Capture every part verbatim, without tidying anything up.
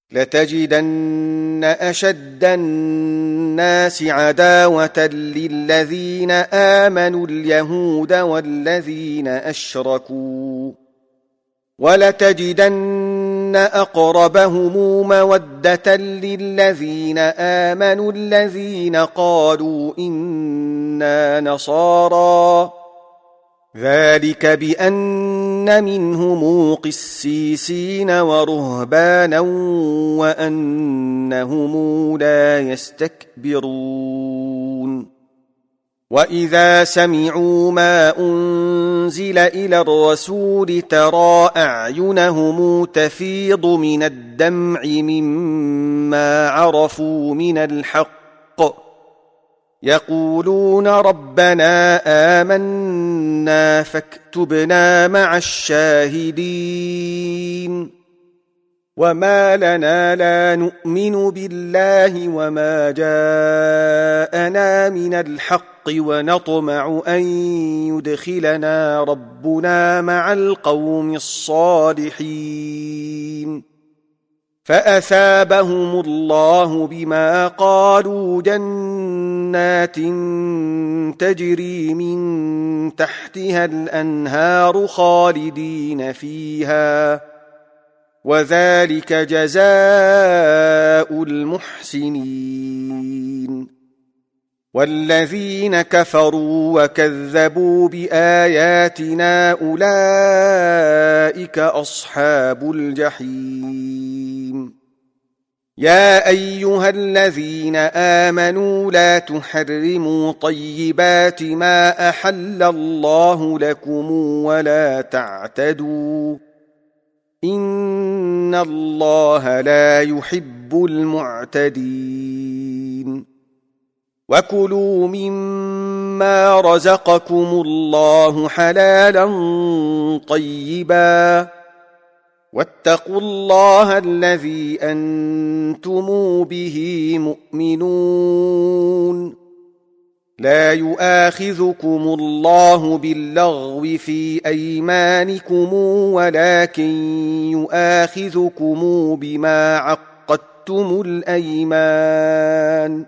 لتجدن أشد الناس عداوة للذين آمنوا اليهود والذين أشركوا ولتجدن أقربهم مودة للذين آمنوا الذين قالوا إنا نصارى ذلك بأن منهم قسيسين ورهبانا وأنهم لا يستكبرون وإذا سمعوا ما أنزل إلى الرسول ترى أعينهم تفيض من الدمع مما عرفوا من الحق يقولون ربنا آمنا فاكتبنا مع الشاهدين وما لنا لا نؤمن بالله وما جاءنا من الحق ونطمع أن يدخلنا ربنا مع القوم الصالحين فأثابهم الله بما قالوا جنات تجري من تحتها الأنهار خالدين فيها وذلك جزاء المحسنين والذين كفروا وكذبوا بآياتنا أولئك أصحاب الجحيم يا أيها الذين آمنوا لا تحرموا طيبات ما أحل الله لكم ولا تعتدوا إن الله لا يحب المعتدين وكلوا مما رزقكم الله حلالا طيبا واتقوا الله الذي أنتم به مؤمنون لا يؤاخذكم الله باللغو في أيمانكم ولكن يؤاخذكم بما عقدتم الأيمان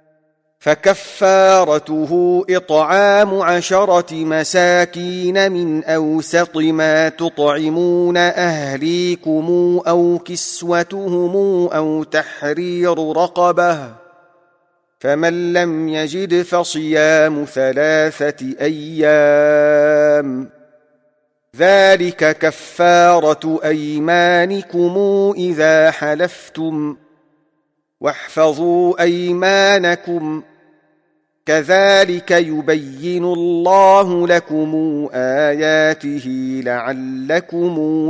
فكفارته إطعام عشرة مساكين من أوسط ما تطعمون أهليكم أو كسوتهم أو تحرير رقبة فمن لم يجد فصيام ثلاثة أيام ذلك كفارة أيمانكم إذا حلفتم واحفظوا أيمانكم كذلك يبين الله لكم آياته لعلكم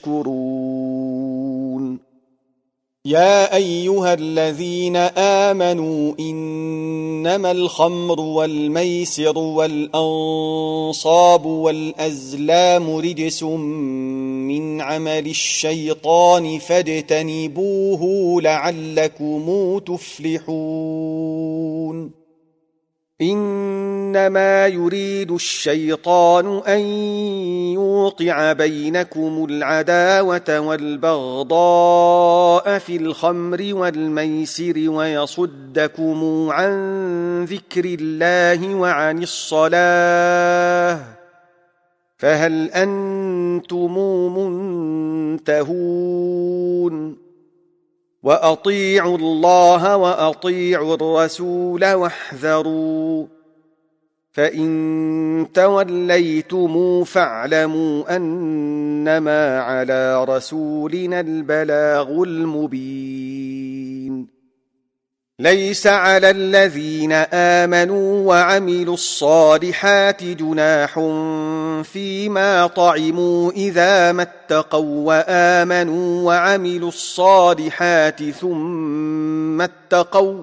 تشكرون يا أيها الذين آمنوا إنما الخمر والميسر والأنصاب والأزلام رجس من عمل الشيطان فاجتنبوه لعلكم تفلحون إنما يريد الشيطان أن يوقع بينكم العداوة والبغضاء في الخمر والميسر ويصدكم عن ذكر الله وعن الصلاة فهل أنتم منتهون وأطيعوا الله وأطيعوا الرسول واحذروا فإن توليتم فاعلموا أنما على رسولنا البلاغ المبين ليس على الذين آمنوا وعملوا الصالحات جناح فيما طعموا إذا ما اتقوا وآمنوا وعملوا الصالحات ثم اتقوا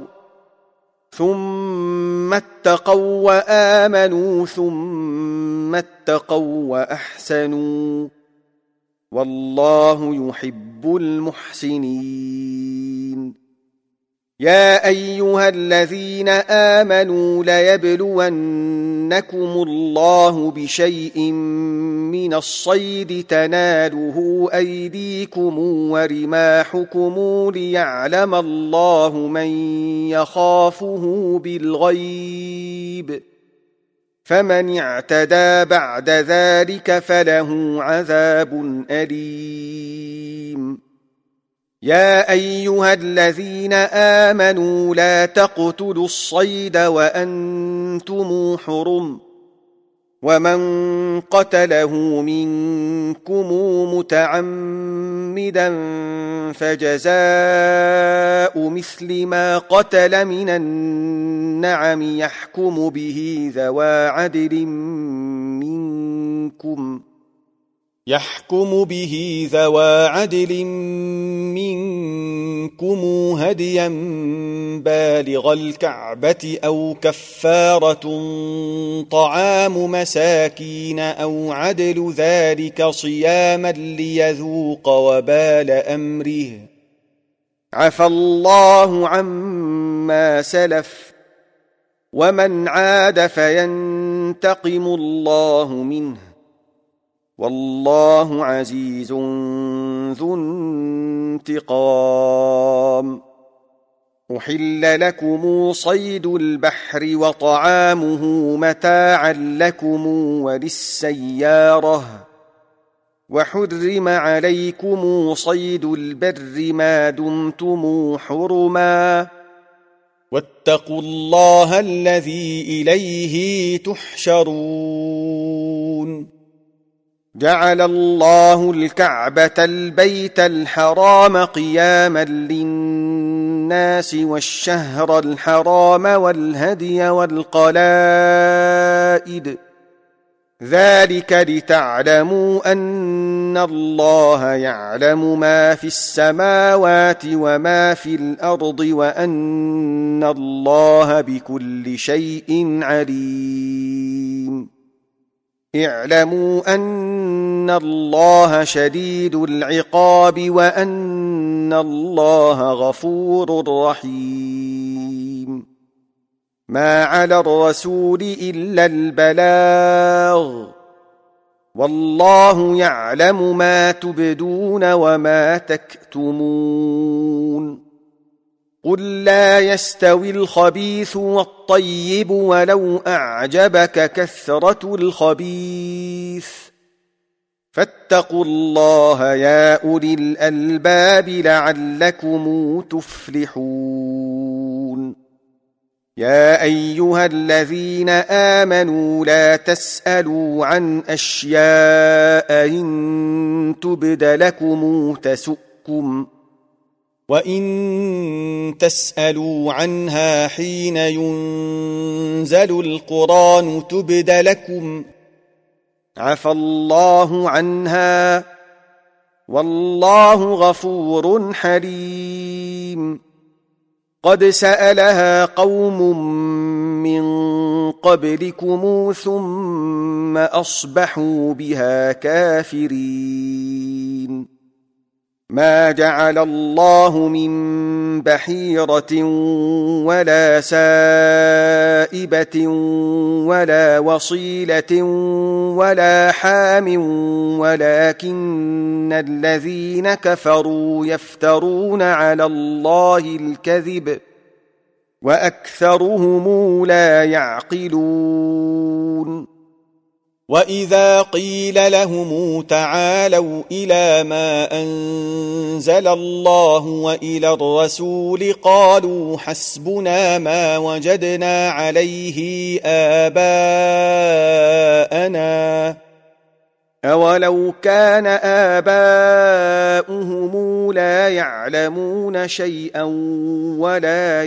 ثم اتقوا وآمنوا ثم اتقوا وأحسنوا والله يحب المحسنين يا أيها الذين آمنوا ليبلونكم الله بشيء من الصيد تناله أيديكم ورماحكم ليعلم الله من يخافه بالغيب فمن اعتدى بعد ذلك فله عذاب أليم يا أيها الذين آمنوا لا تقتلوا الصيد وأنتم حرم ومن قتله منكم متعمدا فجزاء مثل ما قتل من النعم يحكم به ذوى عدل منكم يحكم به ذوى عدل منكم هديا بالغ الكعبة أو كفارة طعام مساكين أو عدل ذلك صياما ليذوق وبال أمره عفى الله عما سلف ومن عاد فينتقم الله منه والله عزيز ذو انتقام أحل لكم صيد البحر وطعامه متاعا لكم وللسيارة وحرم عليكم صيد البر ما دمتم حرما واتقوا الله الذي إليه تحشرون جعل الله الكعبة البيت الحرام قياما للناس والشهر الحرام والهدي والقلائد ذلك لتعلموا أن الله يعلم ما في السماوات وما في الأرض وأن الله بكل شيء عليم اعلموا أن الله شديد العقاب وأن الله غفور رحيم ما على الرسول إلا البلاغ والله يعلم ما تبدون وما تكتمون قل لا يستوي الخبيث والطيب ولو أعجبك كثرة الخبيث فاتقوا الله يا أولي الألباب لعلكم تفلحون يا أيها الذين آمنوا لا تسألوا عن أشياء إن تبد لكم تسؤكم وإن تسألوا عنها حين ينزل القرآن تبد لكم عفى الله عنها والله غفور حليم قد سألها قوم من قبلكم ثم أصبحوا بها كافرين ما جعل الله من بحيرة ولا سائبة ولا وصيلة ولا حام ولكن الذين كفروا يفترون على الله الكذب وأكثرهم لا يعقلون وإذا قيل لهم تعالوا إلى ما أنزل الله وإلى الرسول قالوا حسبنا ما وجدنا عليه آباءنا أولو كان آباؤهم لا يعلمون شيئا ولا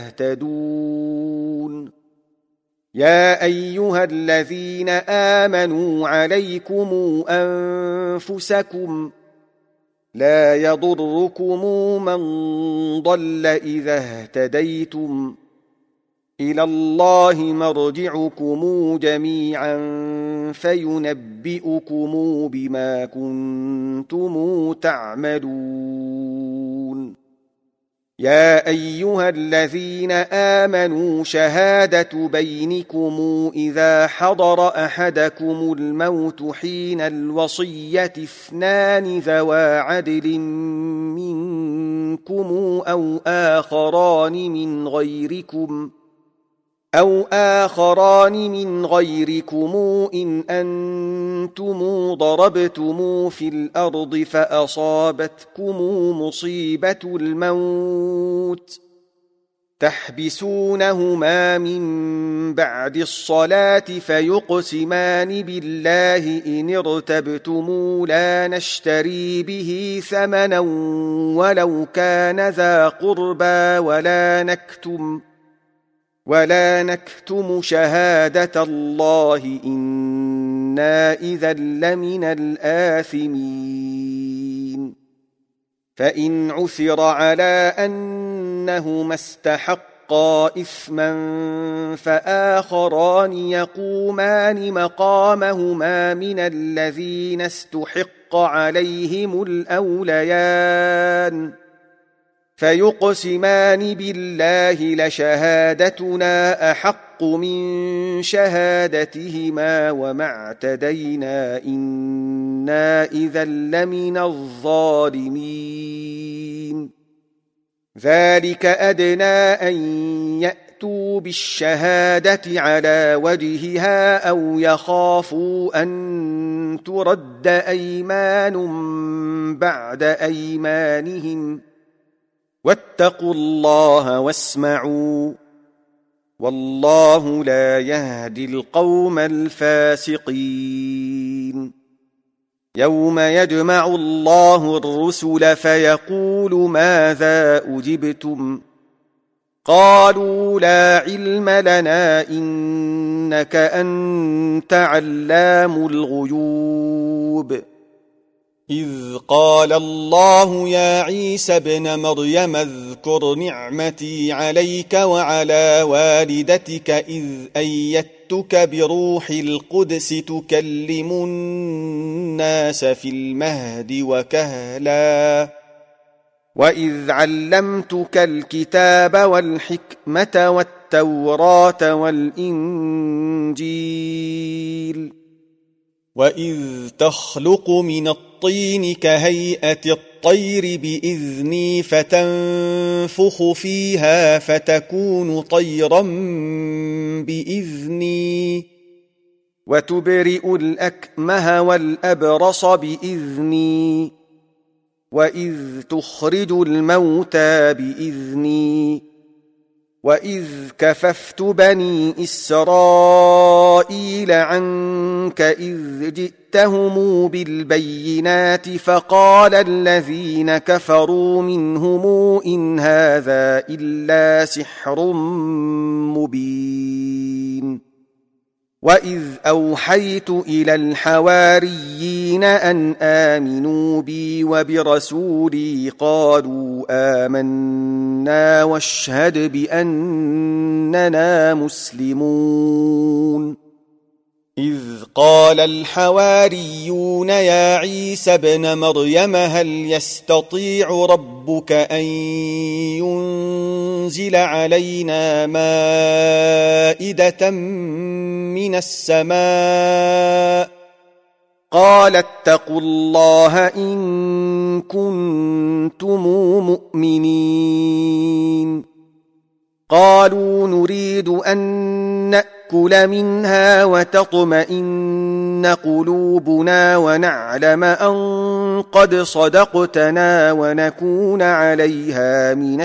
يهتدون يا أيها الذين آمنوا عليكم أنفسكم لا يضركم من ضل إذا اهتديتم إلى الله مرجعكم جميعا فينبئكم بما كنتم تعملون يا أيها الذين آمنوا شهادة بينكم إذا حضر أحدكم الموت حين الوصية اثنان ذوى عدل منكم أو آخران من غيركم أو آخران من غيركم إن أنتم ضربتم في الأرض فأصابتكم مصيبة الموت تحبسونهما من بعد الصلاة فيقسمان بالله إن ارتبتم لا نشتري به ثمنا ولو كان ذا قربى ولا نكتم ولا نكتم شهادة الله إنا إذا لمن الآثمين فإن عثر على أنهما استحقا إثما فآخران يقومان مقامهما من الذين استحق عليهم الأوليان فيقسمان بالله لشهادتنا أحق من شهادتهما وما اعتدينا إنا إذا لمن الظالمين ذلك أدنى أن يأتوا بالشهادة على وجهها أو يخافوا أن ترد أيمان بعد أيمانهم واتقوا الله واسمعوا والله لا يهدي القوم الفاسقين يوم يجمع الله الرسل فيقول ماذا أجبتم قالوا لا علم لنا إنك أنت علام الغيوب إذ قال الله يا عيسى ابن مريم اذكر نعمتي عليك وعلى والدتك إذ أيدتك بروح القدس تكلم الناس في المهد وكهلا وإذ علمتك الكتاب والحكمة والتوراة والإنجيل وإذ تخلق من الطين كهيئة الطير بإذني فتنفخ فيها فتكون طيرا بإذني وتبرئ الأكمه والأبرص بإذني وإذ تخرج الموتى بإذني وإذ كففت بني إسرائيل عنك إذ جئتهم بالبينات فقال الذين كفروا منهم إن هذا إلا سحر مبين وإذ أوحيت إلى الحواريين أن آمنوا بي وبرسولي قالوا آمنا واشهد بأننا مسلمون إذ قال الحواريون يا عيسى ابن مريم هل يستطيع ربك أن ينزل علينا مائدة من السماء قال اتقوا الله إن كنتم مؤمنين قالوا نريد أن نأكل منها وتطمئن قلوبنا ونعلم أن قد صدقتنا ونكون عليها من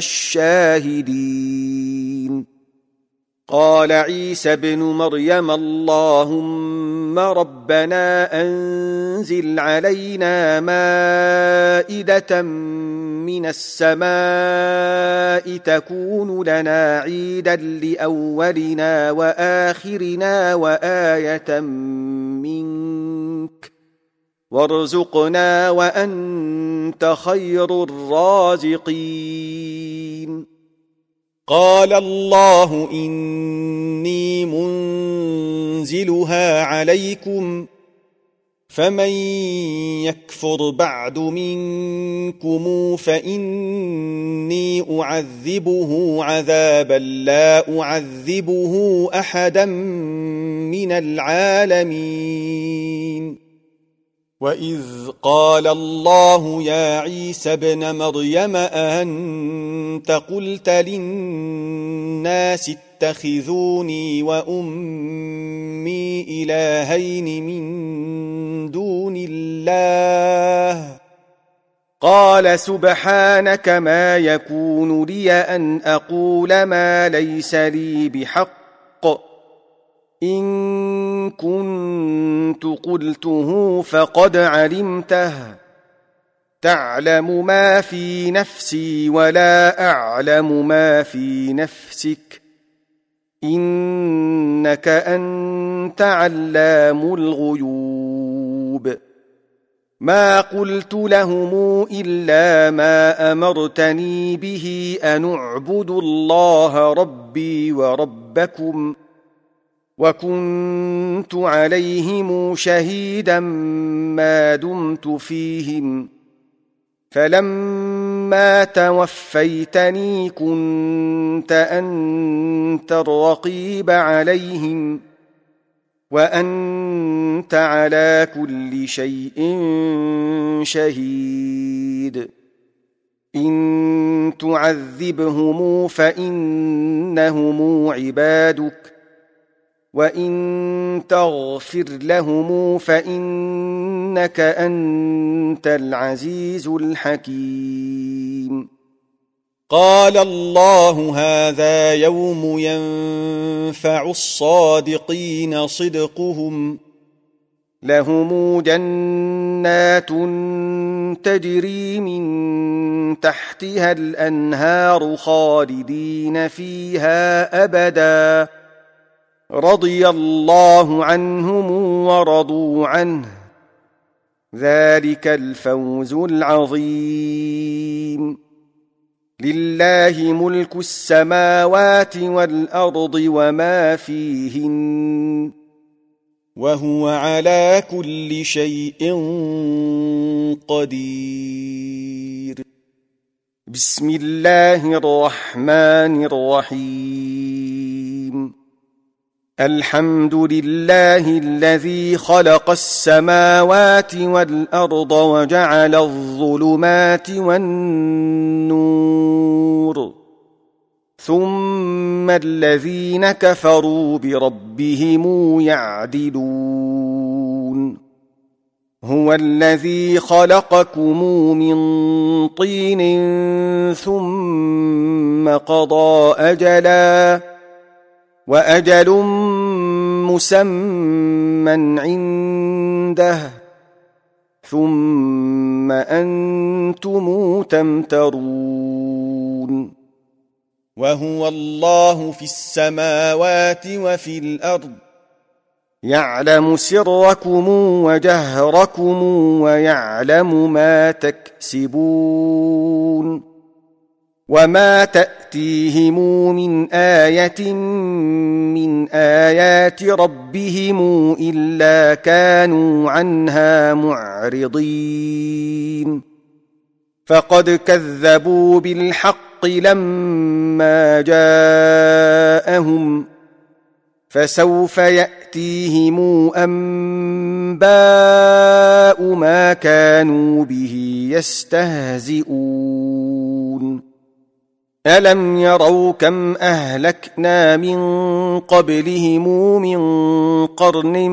الشاهدين قال عيسى ابن مريم اللهم ربنا أنزل علينا مائدة من السماء تكون لنا عيدا لأولنا وآخرنا وآية منك وارزقنا وأنت خير الرازقين قال الله إني منزلها عليكم فمن يكفر بعد منكم فإني أعذبه عذابا لا أعذبه أحدا من العالمين. وإذ قال الله يا عيسى ابن مريم أأنت قلت للناس اتخذوني وأمي إلهين من دون الله قال سبحانك ما يكون لي أن أقول ما ليس لي بحق إن كنت قلته فقد علمته تعلم ما في نفسي ولا أعلم ما في نفسك إنك أنت علام الغيوب. ما قلت لهم إلا ما أمرتني به أن اعبدوا الله ربي وربكم وكنت عليهم شهيدا ما دمت فيهم فلما توفيتني كنت أنت الرقيب عليهم وأنت على كل شيء شهيد. إن تعذبهم فإنهم عبادك وإن تغفر لهم فإنك أنت العزيز الحكيم. قال الله هذا يوم ينفع الصادقين صدقهم لهم جنات تجري من تحتها الأنهار خالدين فيها أبدا رضي الله عنهم ورضوا عنه ذلك الفوز العظيم. لله ملك السماوات والأرض وما فيهن وهو على كل شيء قدير. بسم الله الرحمن الرحيم. الحمد لله الذي خلق السماوات والأرض وجعل الظلمات والنور ثم الذين كفروا بربهم يعدلون. هو الذي خلقكم من طين ثم قضى أجلا وأجل مسمى عنده ثم أنتم تمترون. وهو الله في السماوات وفي الأرض يعلم سركم وجهركم ويعلم ما تكسبون. وما تأتيهم من آية من آيات ربهم إلا كانوا عنها معرضين. فقد كذبوا بالحق لما جاءهم فسوف يأتيهم أنباء ما كانوا به يستهزئون. ألم يروا كم أهلكنا من قبلهم من قرن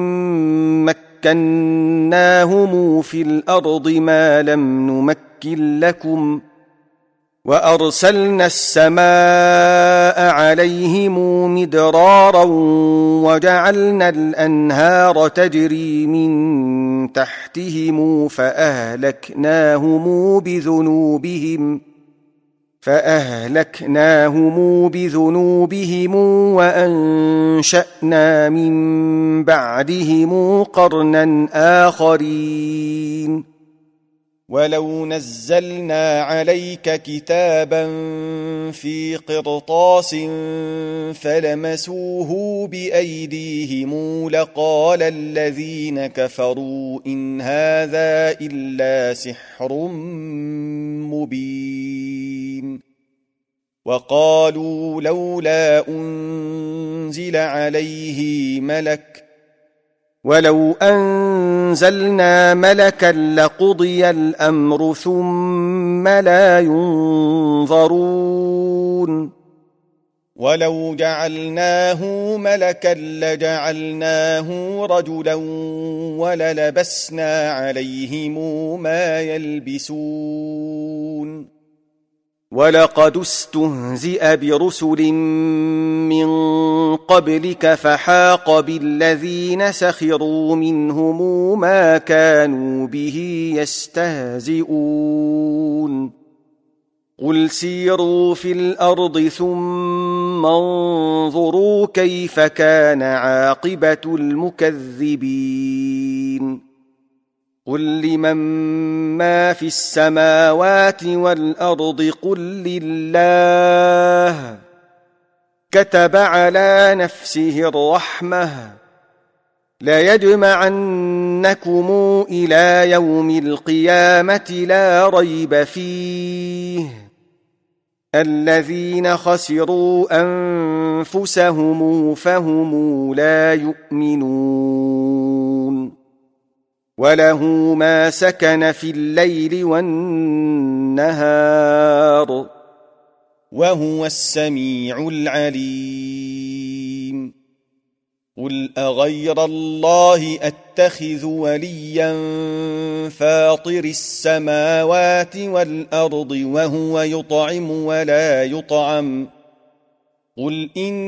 مكناهم في الأرض ما لم نمكن لكم وأرسلنا السماء عليهم مدرارا وجعلنا الأنهار تجري من تحتهم فأهلكناهم بذنوبهم فأهلكناهم بذنوبهم وأنشأنا من بعدهم قرنا آخرين ولو نزلنا عليك كتابا في قرطاس فلمسوه بأيديهم لقال الذين كفروا إن هذا إلا سحر مبين وقالوا لولا أنزل عليه ملك ولو أنزلنا ملكا لقضي الأمر ثم لا ينظرون ولو جعلناه ملكا لجعلناه رجلا وللبسنا عليهم ما يلبسون ولقد استهزئ برسل من قبلك فحاق بالذين سخروا منهم ما كانوا به يستهزئون قل سيروا في الأرض ثم انظروا كيف كان عاقبة المكذبين قل لمن ما في السماوات والأرض قل لله كتب على نفسه الرحمة ليجمعنكم إلى يوم القيامة لا ريب فيه الذين خسروا أنفسهم فهم لا يؤمنون وله ما سكن في الليل والنهار وهو السميع العليم قل أغير الله أتخذ وليا فاطر السماوات والأرض وهو يطعم ولا يطعم قل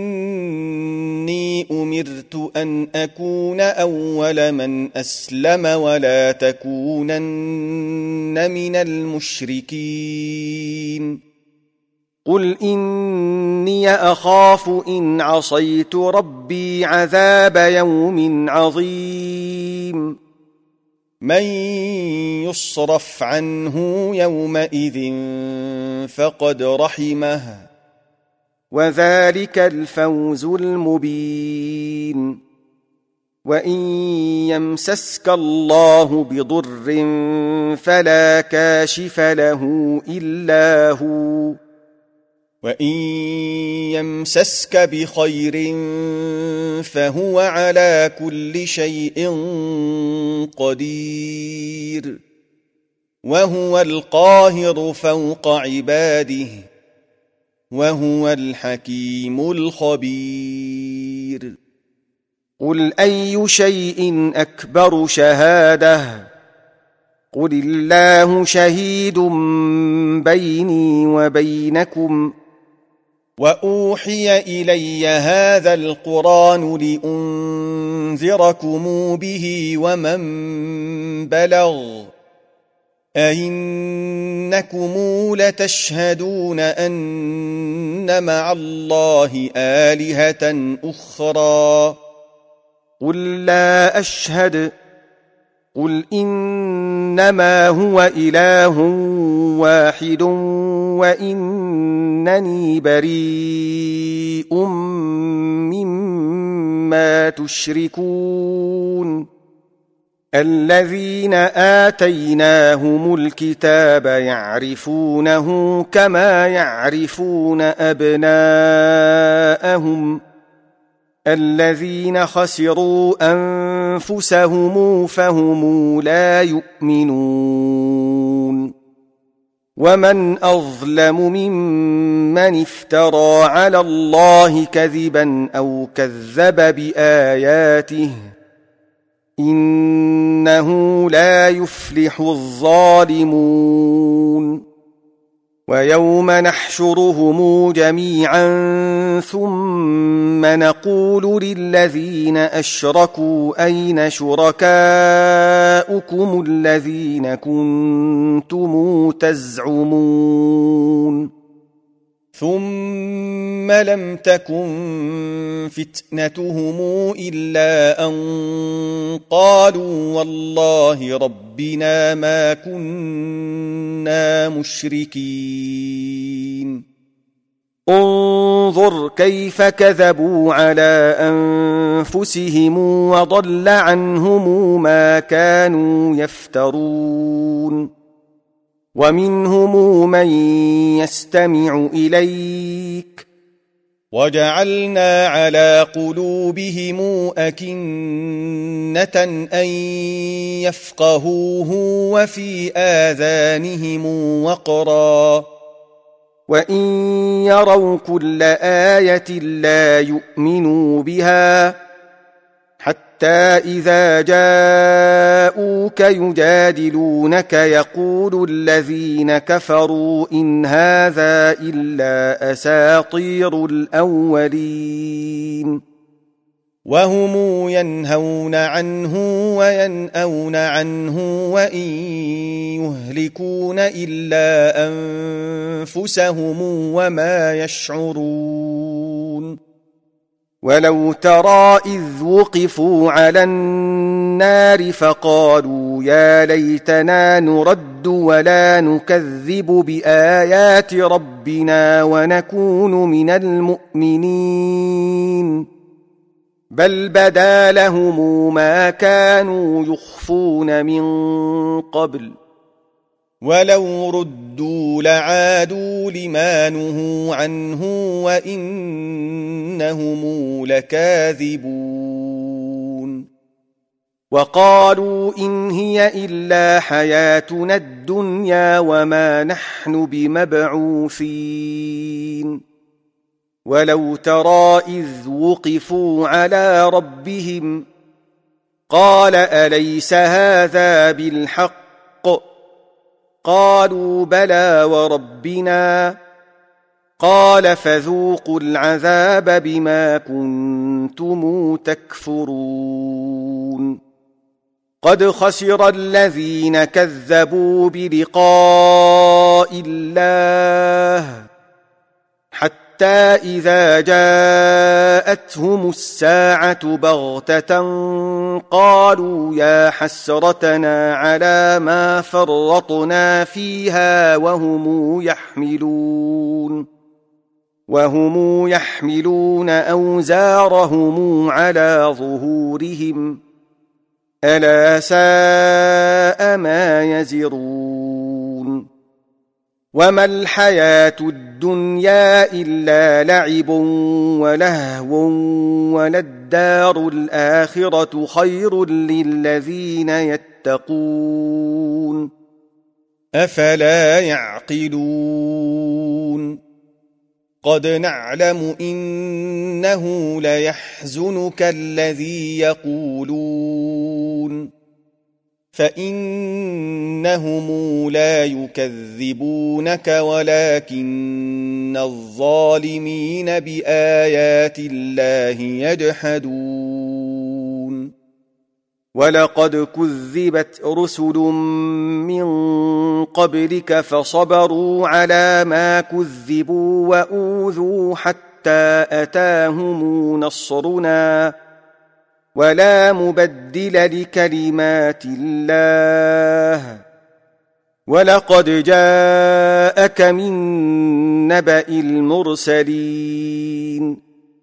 إني أمرت أن أكون أول من أسلم ولا تكونن من المشركين قل إني أخاف إن عصيت ربي عذاب يوم عظيم من يصرف عنه يومئذ فقد رحمه وذلك الفوز المبين وإن يمسسك الله بضر فلا كاشف له إلا هو وإن يمسسك بخير فهو على كل شيء قدير وهو القاهر فوق عباده وهو الحكيم الخبير قل أي شيء أكبر شهادة قل الله شهيد بيني وبينكم وأوحي إلي هذا القرآن لأنذركم به ومن بلغ أئنكم لتشهدون أن مع الله آلهة أخرى قل لا أشهد قل إنما هو إله واحد وإنني بريء مما تشركون الذين آتيناهم الكتاب يعرفونه كما يعرفون أبناءهم الذين خسروا أنفسهم فهم لا يؤمنون ومن أظلم ممن افترى على الله كذبا أو كذب بآياته إنه لا يفلح الظالمون ويوم نحشرهم جميعا ثم نقول للذين أشركوا أين شركاؤكم الذين كنتم تزعمون ثم ثم لم تكن فتنتهم إلا أن قالوا والله ربنا ما كنا مشركين انظر كيف كذبوا على أنفسهم وضل عنهم ما كانوا يفترون ومنهم من يستمع إليك وجعلنا على قلوبهم أكنة أن يفقهوه وفي آذانهم وقرا وإن يروا كل آية لا يؤمنوا بها حتى إذا جاءوك يجادلونك يقول الذين كفروا إن هذا إلا أساطير الأولين وهم ينهون عنه وينأون عنه وإن يهلكون إلا أنفسهم وما يشعرون ولو ترى إذ وقفوا على النار فقالوا يا ليتنا نرد ولا نكذب بآيات ربنا ونكون من المؤمنين بل بدا لهم ما كانوا يخفون من قبل ولو ردوا لعادوا لما نهوا عنه وإنهم لكاذبون وقالوا إن هي إلا حياتنا الدنيا وما نحن بمبعوثين ولو ترى إذ وقفوا على ربهم قال أليس هذا بالحق قالوا بلى وربنا قال فذوقوا العذاب بما كنتم تكفرون قد خسر الذين كذبوا بلقاء الله حتى إذا جاءتهم الساعة بغتة قالوا يا حسرتنا على ما فرطنا فيها وهم يحملون وهم يحملون أوزارهم على ظهورهم ألا ساء ما يزرون وما الحياة الدنيا إلا لعب ولهو وللدار الآخرة خير للذين يتقون أفلا يعقلون قد نعلم إنه ليحزنك الذي يقولون فإنهم لا يكذبونك ولكن الظالمين بآيات الله يجحدون ولقد كذبت رسل من قبلك فصبروا على ما كذبوا وأوذوا حتى أتاهم نصرنا ولا مبدل لكلمات الله ولقد جاءك من نبأ المرسلين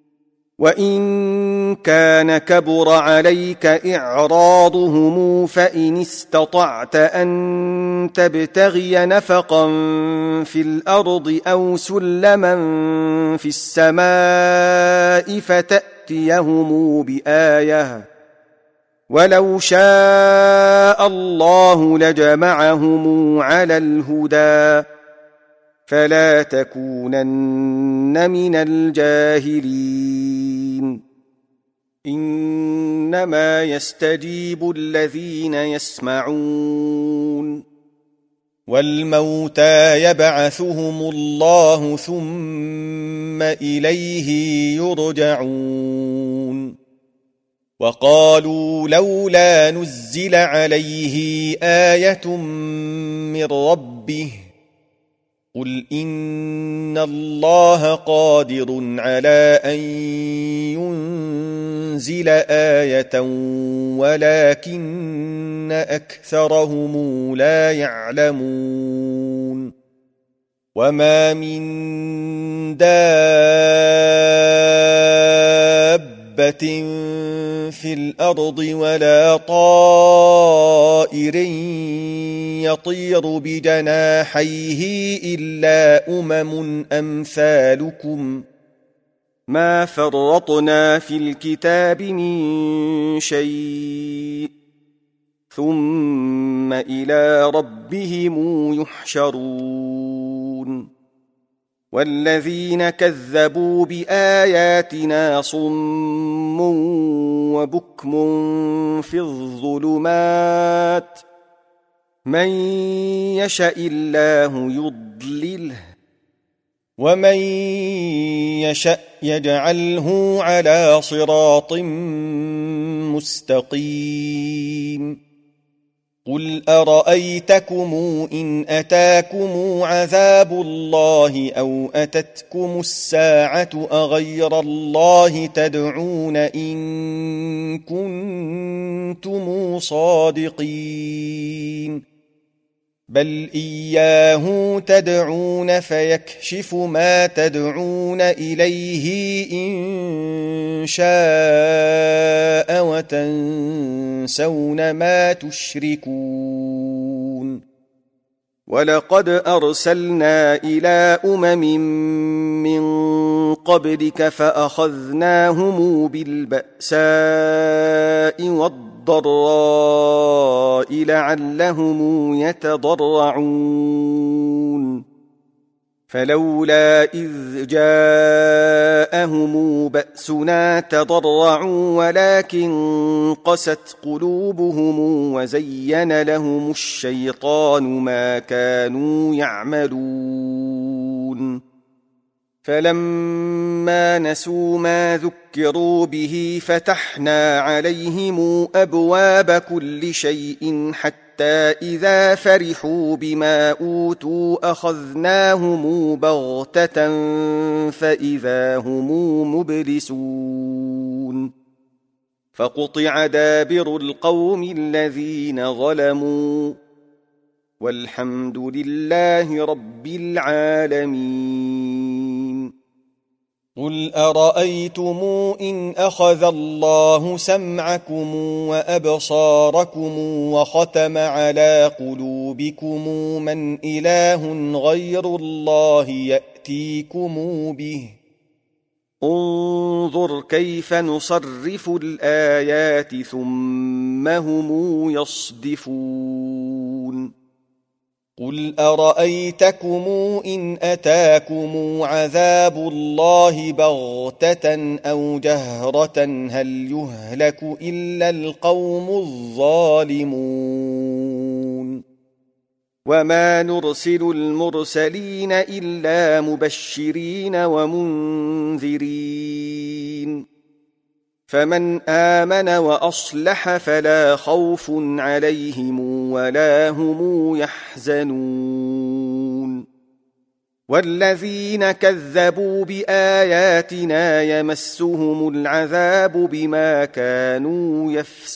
وإن كان كبر عليك إعراضهم فإن استطعت أن تبتغي نفقا في الأرض أو سلما في السماء فتأتيهم بآية ولو شاء الله لجمعهم على الهدى فلا تكونن من الجاهلين إنما يستجيب الذين يسمعون والموتى يبعثهم الله ثم إليه يرجعون وقالوا لولا نزل عليه آية من ربه قل إن الله قادر على أن ينزل آية ولكن أكثرهم لا يعلمون وما من دابة في الأرض ولا طائر يطير بجناحيه إلا أمم أمثالكم ما فرطنا في الكتاب من شيء ثم إلى ربهم يحشرون والذين كذبوا بآياتنا صم وبكم في الظلمات من يشاء الله يضلله ومن يشاء يجعله على صراط مستقيم قل أرأيتكم إن أتاكم عذاب الله أو أتتكم الساعة أغير الله تدعون إن كنتم صادقين بل إياه تدعون فيكشف ما تدعون إليه إن شاء وتنسون ما تشركون ولقد أرسلنا إلى أمم من قبلك فأخذناهم بالبأساء والضراء لعلهم يتضرعون فلولا إذ جاءهم بأسنا تضرعوا ولكن قست قلوبهم وزين لهم الشيطان ما كانوا يعملون فلما نسوا ما ذكروا به فتحنا عليهم أبواب كل شيء حتى إذا فرحوا بما أوتوا أخذناهم بغتة فإذا هم مبلسون فقطع دابر القوم الذين ظلموا والحمد لله رب العالمين قل أرأيتم إن أخذ الله سمعكم وأبصاركم وختم على قلوبكم من إله غير الله يأتيكم به انظر كيف نصرف الآيات ثم هم يصدفون قل أرأيتكم إن أتاكم عذاب الله بغتة أو جهرة هل يهلك إلا القوم الظالمون وما نرسل المرسلين إلا مبشرين ومنذرين فمن آمن وأصلح فلا خوف عليهم ولا هم يحزنون والذين كذبوا بآياتنا يمسهم العذاب بما كانوا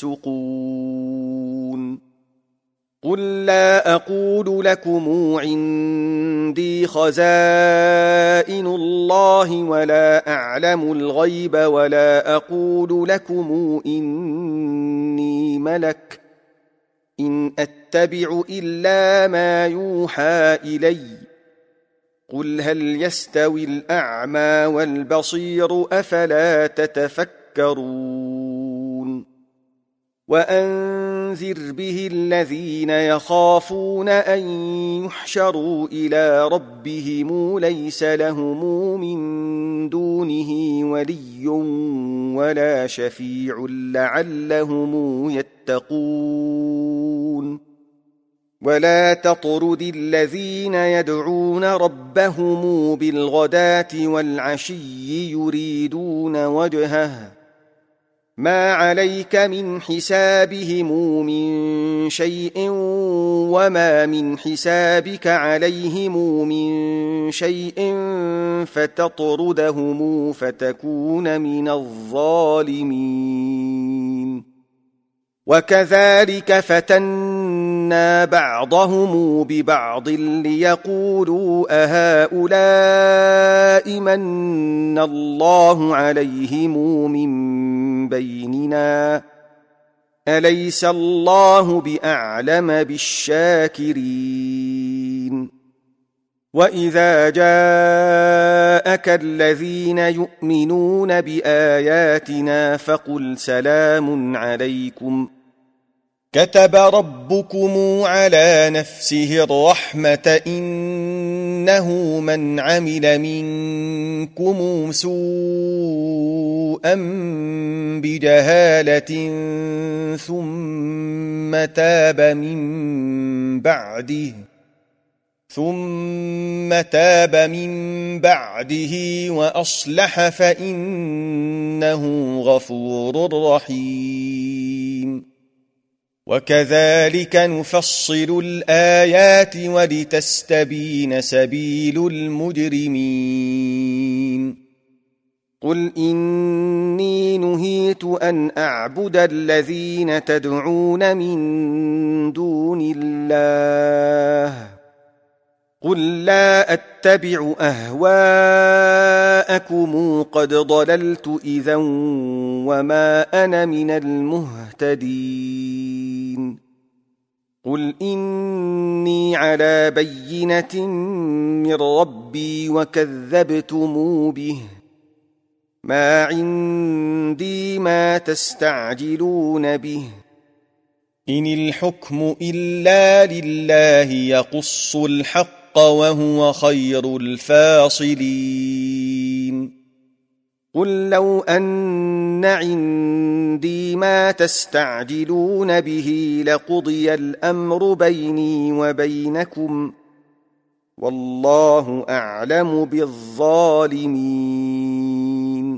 يفسقون قل لا أقول لكم عندي خزائن الله ولا أعلم الغيب ولا أقول لكم إني ملك إن أتبع إلا ما يوحى إلي قل هل يستوي الأعمى والبصير أفلا تتفكرون وأنذر به الذين يخافون أن يحشروا إلى ربهم ليس لهم من دونه ولي ولا شفيع لعلهم يتقون ولا تطرد الذين يدعون ربهم بالغداة والعشي يريدون وجهه ما عليك من حسابهم من شيء وما من حسابك عليهم من شيء فتطردهم فتكون من الظالمين وكذلك فتنا بعضهم ببعض ليقولوا أهؤلاء من الله عليهم من بيننا أليس الله بأعلم بالشاكرين وإذا جاءك الذين يؤمنون بآياتنا فقل سلام عليكم كتب ربكم على نفسه الرحمة إنه من عمل منكم سوءا بجهالة ثم تاب من بعده ثم تاب من بعده وأصلح فإنه غفور رحيم وكذلك نفصل الآيات ولتستبين سبيل المجرمين قل إني نهيت أن أعبد الذين تدعون من دون الله قل لا أتبع أهواءكم قد ضللت إذا وما أنا من المهتدين قل إني على بينة من ربي وكذبتم به ما عندي ما تستعجلون به إن الحكم إلا لله يقص الحق وهو خير الفاصلين قل لو أن عندي ما تستعجلون به لقضي الأمر بيني وبينكم والله أعلم بالظالمين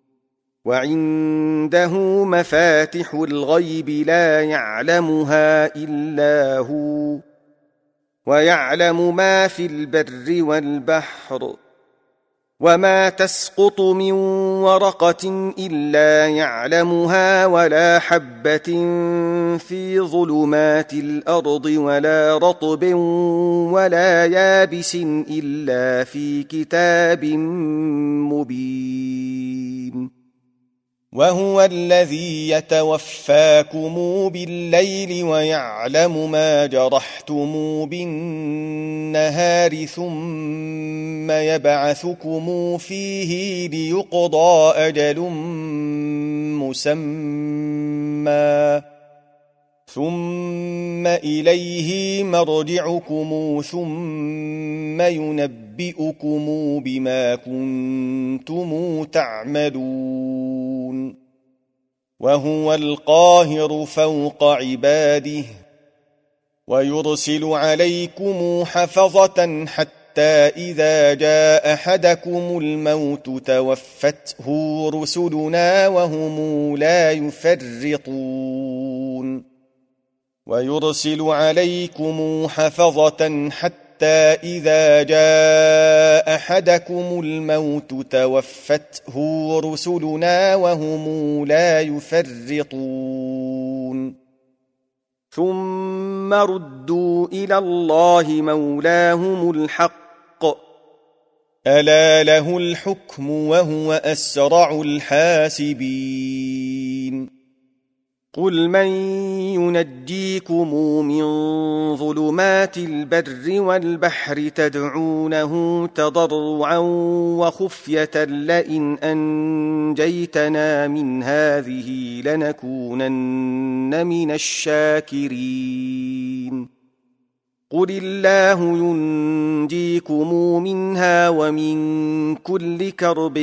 وعنده مفاتح الغيب لا يعلمها إلا هو ويعلم ما في البر والبحر وما تسقط من ورقة إلا يعلمها ولا حبة في ظلمات الأرض ولا رطب ولا يابس إلا في كتاب مبين وهو الذي يتوفاكم بالليل ويعلم ما جرحتم بالنهار ثم يبعثكم فيه ليقضى أجل مسمى ثم إليه مرجعكم ثم ينبئكم بما كنتم تعملون وهو القاهر فوق عباده ويرسل عليكم حفظة حتى إذا جاء أحدكم الموت توفته رسلنا وهم لا يفرطون ويرسل عليكم حفظة حتى إذا جاء أحدكم الموت توفته رسلنا وهم لا يفرطون ثم ردوا إلى الله مولاهم الحق ألا له الحكم وهو أسرع الحاسبين قل من ينجيكم من ظلمات البر والبحر تدعونه تضرعا وخفية لئن أنجيتنا من هذه لنكونن من الشاكرين قل الله ينجيكم منها ومن كل كرب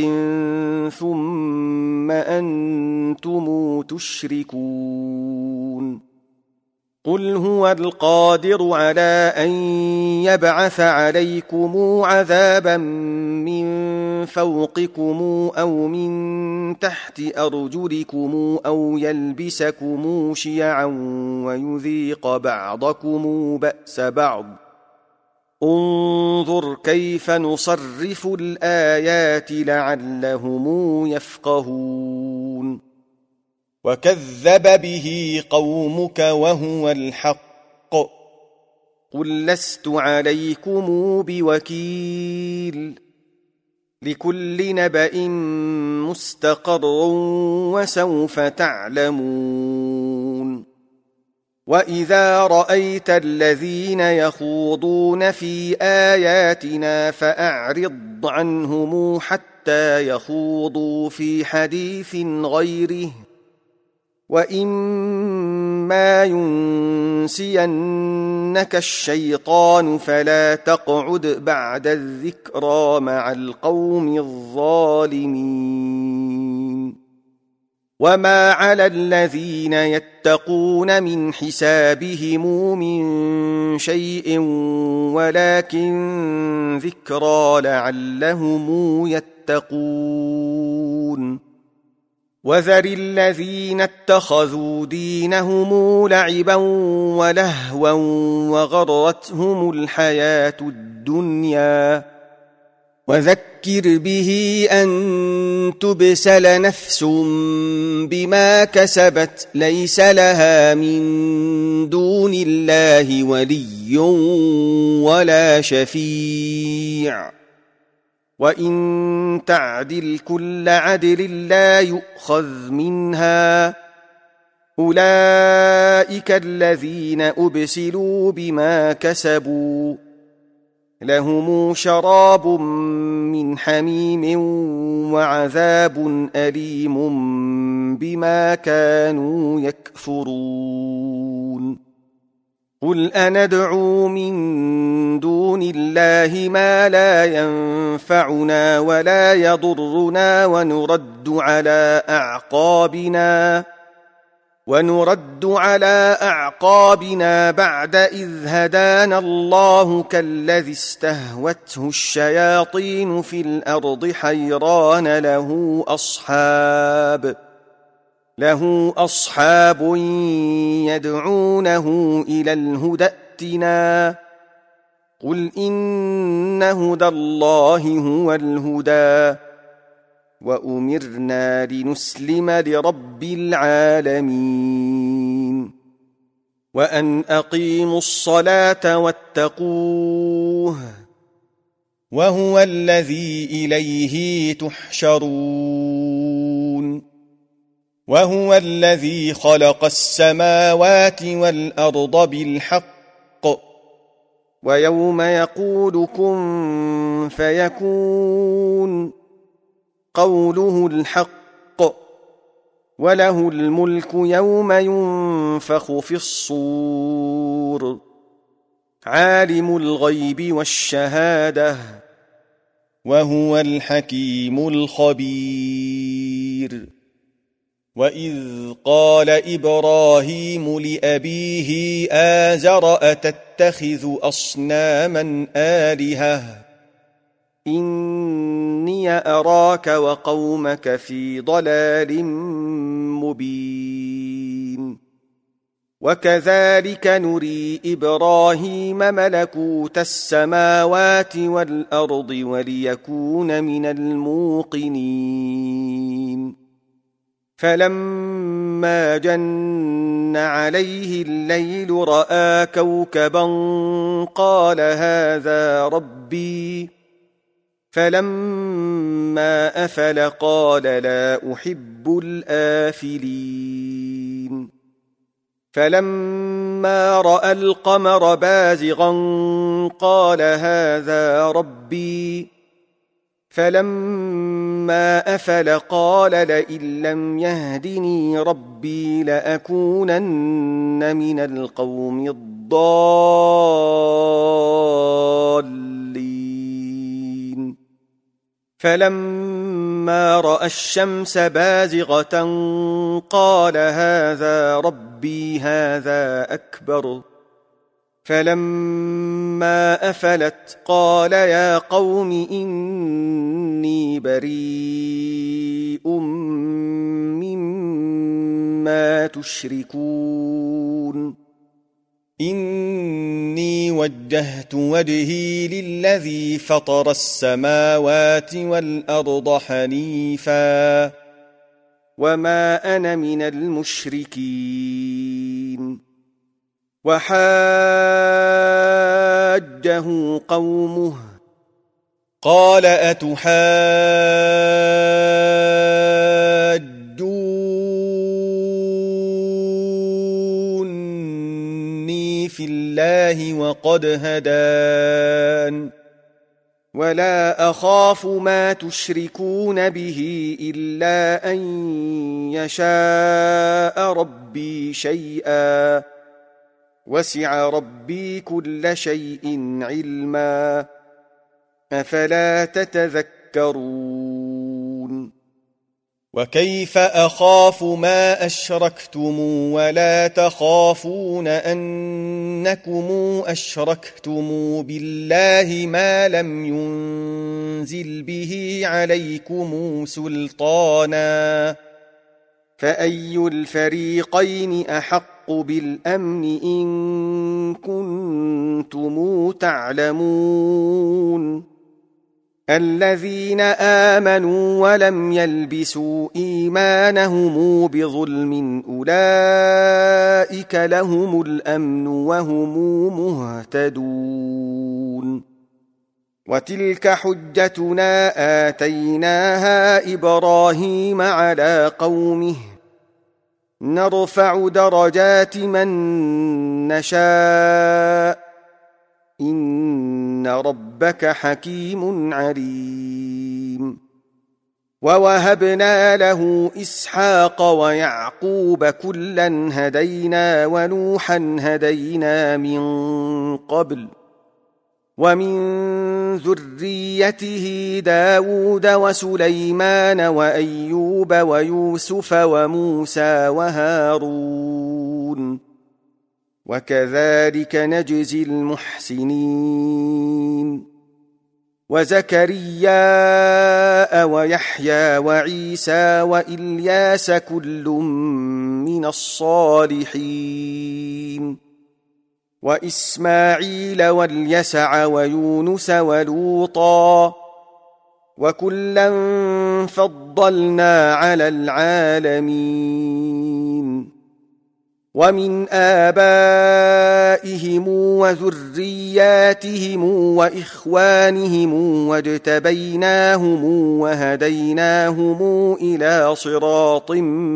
ثم أنتم تشركون قل هو القادر على أن يبعث عليكم عذابا من فوقكم أو من تحت أرجلكم أو يلبسكم شيعا ويذيق بعضكم بأس بعض انظر كيف نصرف الآيات لعلهم يفقهون وكذب به قومك وهو الحق قل لست عليكم بوكيل لكل نبأ مستقر وسوف تعلمون وإذا رأيت الذين يخوضون في آياتنا فأعرض عنهم حتى يخوضوا في حديث غيره وإما ينسينك الشيطان فلا تقعد بعد الذكرى مع القوم الظالمين وما على الذين يتقون من حسابهم من شيء ولكن ذكرى لعلهم يتقون وذر الذين اتخذوا دينهم لعبا ولهوا وغرتهم الحياة الدنيا وذكر به أن تبسل نفس بما كسبت ليس لها من دون الله ولي ولا شفيع وإن تعدل كل عدل لا يؤخذ منها أولئك الذين أبسلوا بما كسبوا لهم شراب من حميم وعذاب أليم بما كانوا يكفرون قل أندعو من دون الله ما لا ينفعنا ولا يضرنا ونرد على أعقابنا ونرد على أعقابنا بعد إذ هدانا الله كالذي استهوته الشياطين في الأرض حيران له أصحاب له أصحاب يدعونه إلى الهدى ائتنا قل إن هدى الله هو الهدى وأمرنا لنسلم لرب العالمين وأن أقيموا الصلاة واتقوه وهو الذي إليه تحشرون وهو الذي خلق السماوات والأرض بالحق ويوم يقول كن فيكون قوله الحق وله الملك يوم ينفخ في الصور عالم الغيب والشهادة وهو الحكيم الخبير وإذ قال إبراهيم لأبيه آزر أتتخذ أصناما آلهة إني أراك وقومك في ضلال مبين وكذلك نري إبراهيم ملكوت السماوات والأرض وليكون من الموقنين فلما جن عليه الليل رأى كوكبا قال هذا ربي فلما أفل قال لا أحب الآفلين فلما رأى القمر بازغا قال هذا ربي فلما أفل قال لئن لم يهدني ربي لأكونن من القوم الضالين فلما رأى الشمس بازغة قال هذا ربي هذا أكبر فلما أفلت قال يا قوم إني إني بريء مما تشركون إني وجهت وجهي للذي فطر السماوات والأرض حنيفا وما أنا من المشركين وحاجه قومه قال أتحاجوني في الله وقد هدان ولا أخاف ما تشركون به إلا أن يشاء ربي شيئا وسع ربي كل شيء علما أفلا تتذكرون وكيف أخاف ما أشركتم ولا تخافون أنكم أشركتم بالله ما لم ينزل به عليكم سلطانا فأي الفريقين أحق بالأمن إن كنتم تعلمون الذين آمنوا ولم يلبسوا إيمانهم بظلم أولئك لهم الأمن وهم مهتدون وتلك حجتنا آتيناها إبراهيم على قومه نرفع درجات من نشاء إن ربك حكيم عليم ووهبنا له إسحاق ويعقوب كلا هدينا ونوحا هدينا من قبل ومن ذريته داود وسليمان وأيوب ويوسف وموسى وهارون وكذلك نجزي المحسنين وزكريا ويحيى وعيسى وإلياس كل من الصالحين وإسماعيل واليسع ويونس ولوطا وكلا فضلنا على العالمين ومن آبائهم وذرياتهم وإخوانهم واجتبيناهم وهديناهم إلى صراط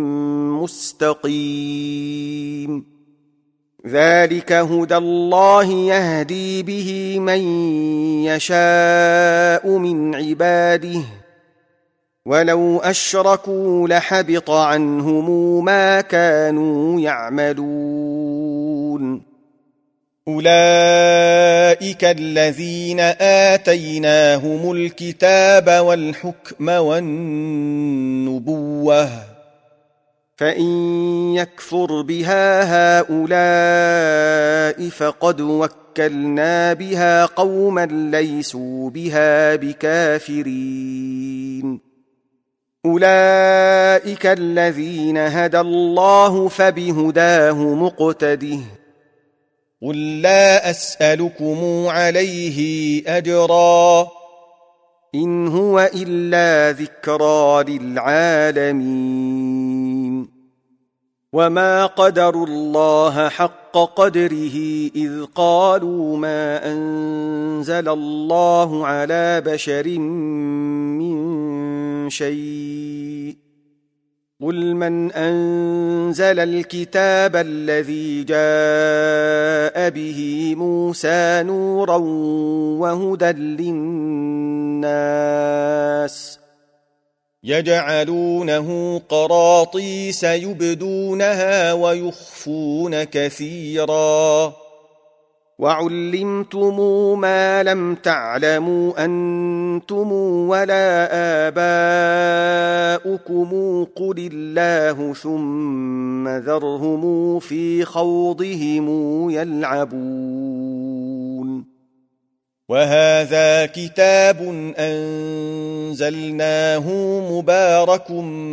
مستقيم ذلك هدى الله يهدي به من يشاء من عباده ولو أشركوا لحبط عنهم ما كانوا يعملون أولئك الذين آتيناهم الكتاب والحكم والنبوة فإن يكفر بها هؤلاء فقد وكلنا بها قوما ليسوا بها بكافرين أولئك الذين هدى الله فبهداه مقتده قل لا أسألكم عليه أجرا إن هو إلا ذكرى للعالمين وما قدروا الله حق قدره إذ قالوا ما أنزل الله على بشر من شيء قل من أنزل الكتاب الذي جاء به موسى نورا وهدى للناس يجعلونه قراطيس يبدونها ويخفون كثيرا وعلمتم ما لم تعلموا أنتم ولا آباؤكم قل الله ثم ذرهم في خوضهم يلعبون وهذا كتاب أنزلناه مبارك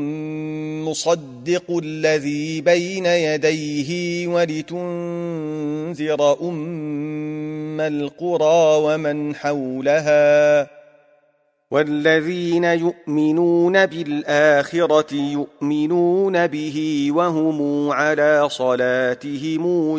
مصدق الذي بين يديه ولتنذر أم القرى ومن حولها والذين يؤمنون بالآخرة يؤمنون به وهم على صلاتهم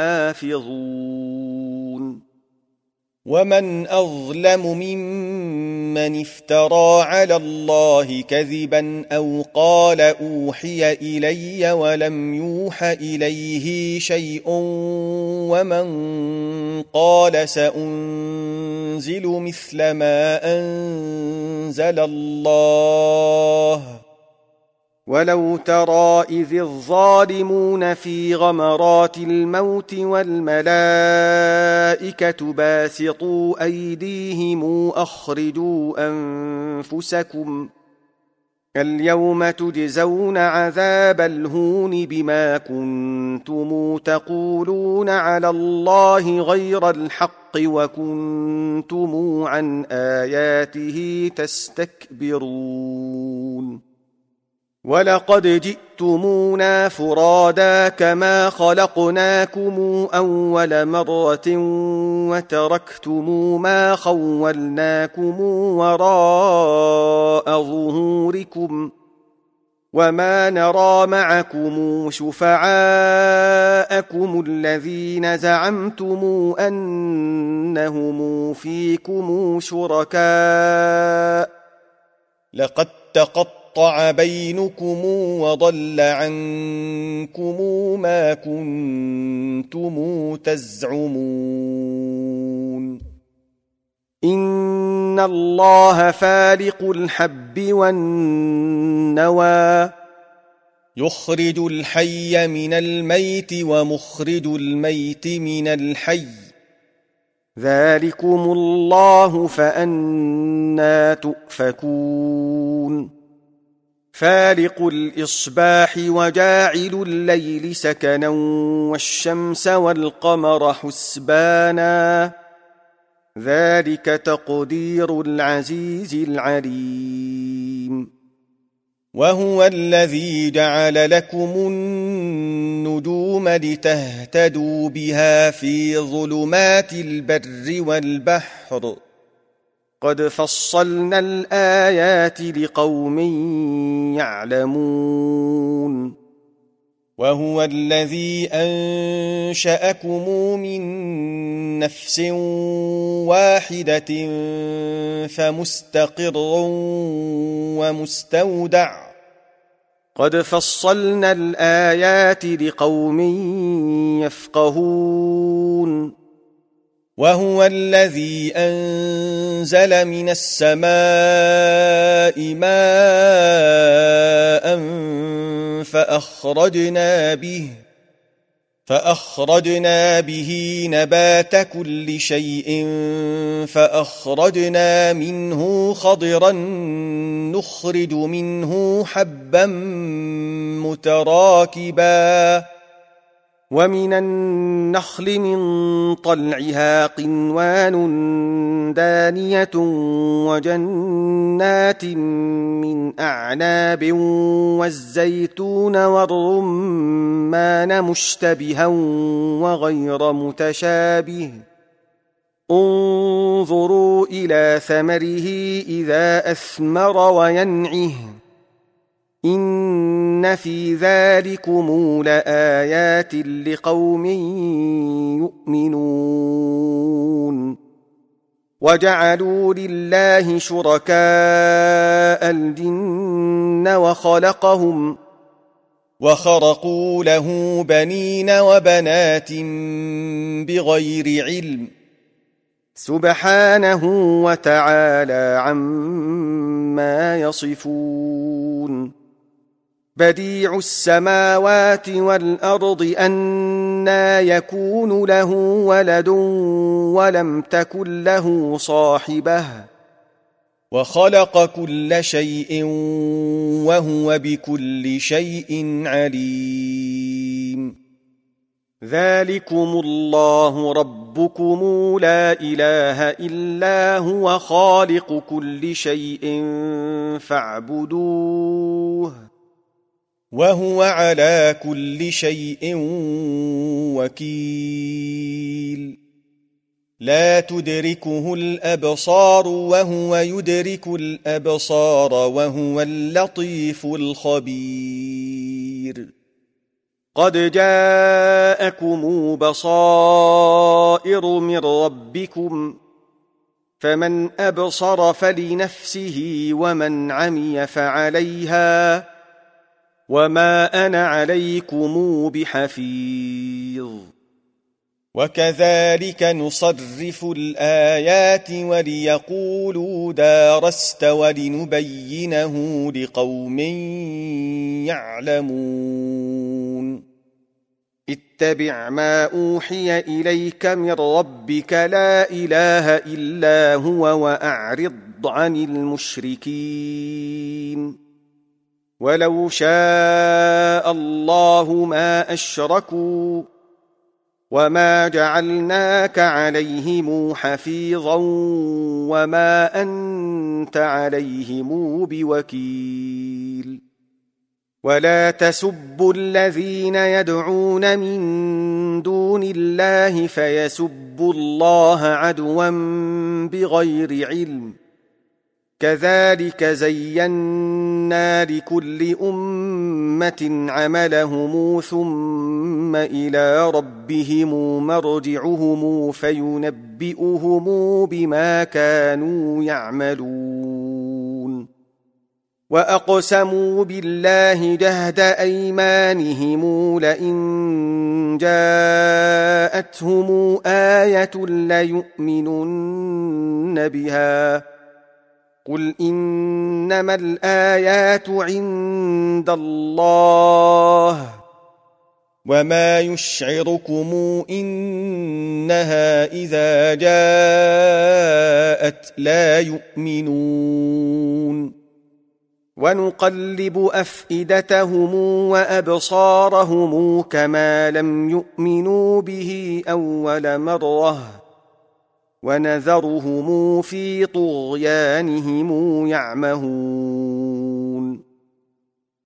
يحافظون ومن أظلم ممن افترى على الله كذبا أو قال أوحي إلي ولم يوح إليه شيء ومن قال سأنزل مثل ما أنزل الله ولو ترى إذ الظالمون في غمرات الموت والملائكة باسطوا أيديهم أخرجوا أنفسكم اليوم تجزون عذاب الهون بما كنتم تقولون على الله غير الحق وكنتم عن آياته تستكبرون ولقد جئتمونا فرادا كما خلقناكم أول مرة وتركتم ما خولناكم وراء ظهوركم وما نرى معكم شفعاءكم الذين زعمتم أنهم فيكم شركاء لقد تقطع قطع بينكم وضل عنكم ما كنتم تزعمون إن الله فالق الحب والنوى يخرج الحي من الميت ومخرج الميت من الحي ذلكم الله فأنى تؤفكون فالق الإصباح وجاعل الليل سكنا والشمس والقمر حسبانا ذلك تقدير العزيز العليم وهو الذي جعل لكم النجوم لتهتدوا بها في ظلمات البر والبحر قد فصلنا الآيات لقوم يعلمون وهو الذي أنشأكم من نفس واحدة فمستقر ومستودع قد فصلنا الآيات لقوم يفقهون وهو الذي أنزل من السماء ماء فأخرجنا به فأخرجنا به نبات كل شيء فأخرجنا منه خضرا نخرج منه حبا متراكبا ومن النخل من طلعها قنوان دانية وجنات من أعناب والزيتون والرمان مشتبها وغير متشابه انظروا إلى ثمره إذا أثمر وينعه إن في ذلكم لآيات لقوم يؤمنون وجعلوا لله شركاء الجن وخلقهم وخرقوا له بنين وبنات بغير علم سبحانه وتعالى عما يصفون بديع السماوات والأرض أنى يكون له ولد ولم تكن له صاحبة وخلق كل شيء وهو بكل شيء عليم ذلكم الله ربكم لا إله إلا هو خالق كل شيء فاعبدوه وهو على كل شيء وكيل لا تدركه الأبصار وهو يدرك الأبصار وهو اللطيف الخبير قد جاءكم بصائر من ربكم فمن أبصر فلنفسه ومن عمي فعليها وما أنا عليكم بحفيظ وكذلك نصرف الآيات وليقولوا دارست ولنبينه لقوم يعلمون اتبع ما أوحي إليك من ربك لا إله إلا هو وأعرض عن المشركين ولو شاء الله ما أشركوا وما جعلناك عليهم حفيظا وما أنت عليهم بوكيل ولا تسبوا الذين يدعون من دون الله فيسبوا الله عدوا بغير علم كذلك زينا لكل أمة عملهم ثم إلى ربهم مرجعهم فينبئهم بما كانوا يعملون وأقسموا بالله جهد أيمانهم لئن جاءتهم آية ليؤمنن بها قل إنما الآيات عند الله وما يشعركم إنها إذا جاءت لا يؤمنون ونقلب أفئدتهم وأبصارهم كما لم يؤمنوا به أول مرة ونذرهم في طغيانهم يعمهون